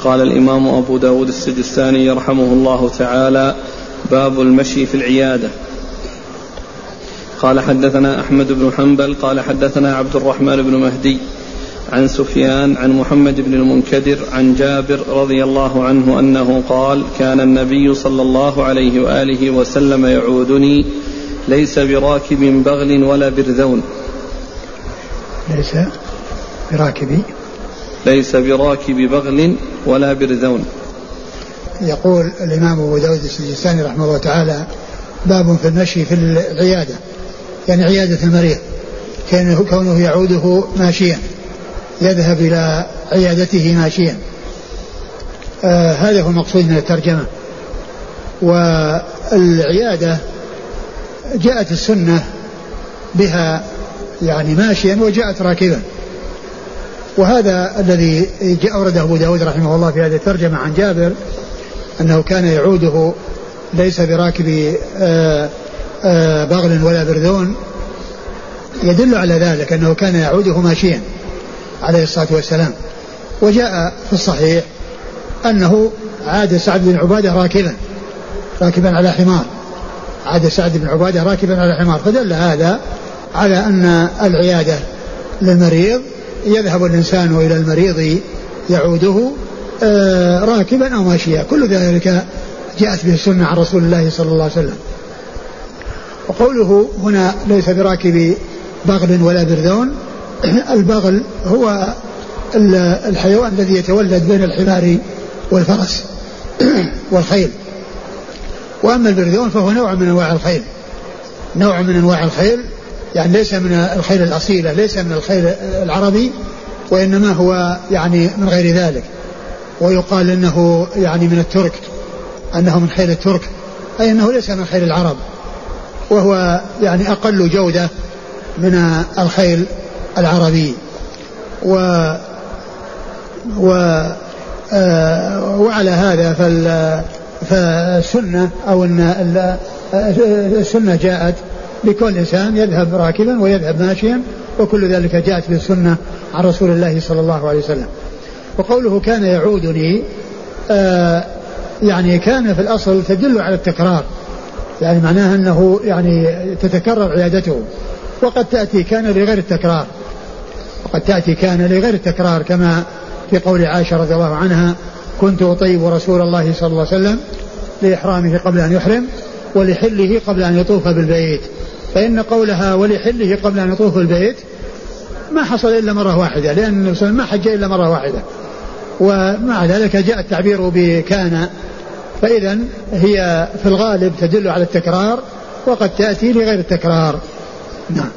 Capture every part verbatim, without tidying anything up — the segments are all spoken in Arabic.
قال الإمام أبو داود السجستاني رحمه الله تعالى: باب المشي في العيادة. قال حدثنا أحمد بن حنبل قال حدثنا عبد الرحمن بن مهدي عن سفيان عن محمد بن المنكدر عن جابر رضي الله عنه أنه قال: كان النبي صلى الله عليه وآله وسلم يعودني ليس براكب بغل ولا برذون. ليس براكب ليس براكب بغل ولا برذون. يقول الإمام أبو داود السجستاني رحمه الله تعالى: باب في المشي في العيادة، يعني عيادة المريض، كونه يعوده ماشيا، يذهب إلى عيادته ماشيا. آه هذا هو المقصود من الترجمة. والعيادة جاءت السنة بها يعني ماشيا، وجاءت راكبا، وهذا الذي أورده أبو داود رحمه الله في هذه الترجمة عن جابر أنه كان يعوده ليس براكب آه آه بغل ولا برذون، يدل على ذلك أنه كان يعوده ماشيا عليه الصلاة والسلام. وجاء في الصحيح أنه عاد سعد بن عبادة راكبا راكبا على حمار، عاد سعد بن عبادة راكبا على حمار، فدل هذا على أن العيادة للمريض يذهب الإنسان إلى المريض يعوده آه راكبا أو ماشيا، كل ذلك جاءت به السنة عن رسول الله صلى الله عليه وسلم. وقوله هنا ليس براكب بغل ولا برذون، البغل هو الحيوان الذي يتولد بين الحمار والفرس والخيل، وأما البرذون فهو نوع من أنواع الخيل، نوع من أنواع الخيل، يعني ليس من الخيل الأصيلة، ليس من الخيل العربي، وإنما هو يعني من غير ذلك. ويقال أنه يعني من الترك، أنه من خيل الترك، أي أنه ليس من خيل العرب، وهو يعني أقل جودة من الخيل العربي. و و آه وعلى هذا فالسنة أو أن السنة جاءت لكل إنسان يذهب راكبا ويذهب ماشيا، وكل ذلك جاءت بالسنة عن رسول الله صلى الله عليه وسلم. وقوله كان يعودني آه يعني كان في الأصل تدل على التكرار، يعني معناها أنه يعني تتكرر عيادته، وقد تأتي كان لغير التكرار، وقد تأتي كان لغير التكرار، كما في قول عائشة رضي الله عنها: كنت أطيب رسول الله صلى الله عليه وسلم لإحرامه قبل أن يحرم ولحله قبل أن يطوف بالبيت. فإن قولها ولحله قبل أن يطوف بالبيت ما حصل إلا مرة واحدة، لأن النبي صلى الله عليه وسلم ما حج إلا مرة واحدة، ومع ذلك جاء التعبير بكان، فإذا هي في الغالب تدل على التكرار، وقد تأتي لغير التكرار. نعم.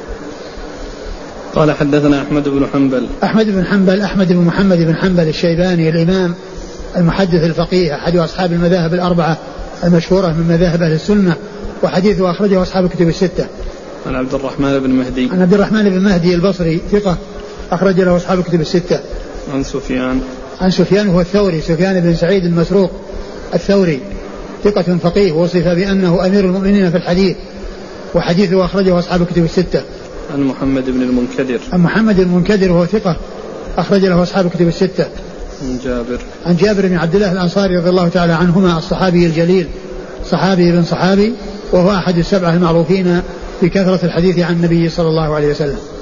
قال حدثنا أحمد بن حنبل أحمد بن حنبل أحمد بن محمد بن حنبل الشيباني الإمام المحدث الفقيه، أحد أصحاب المذاهب الأربعة المشهورة من مذاهب أهل السنة، وحديثه أخرجه أصحاب الكتب الستة. عن عبد الرحمن بن مهدي عن عبد الرحمن بن مهدي البصري ثقة أخرج له أصحاب الكتب الستة. عن سفيان عن سفيان هو الثوري، سفيان بن سعيد المسروق الثوري، ثقة فقيه، وصف بأنه أمير المؤمنين في الحديث، وحديثه أخرجه أصحاب الكتب الستة. عن محمد بن المنكدر عن محمد المنكدر وهو ثقة أخرج له أصحاب الكتب الستة. عن جابر عن جابر بن عبد الله الأنصاري رضي الله تعالى عنهما، الصحابي الجليل، صحابي بن صحابي، وهو أحد السبعة المعروفين بكثرة الحديث عن النبي صلى الله عليه وسلم.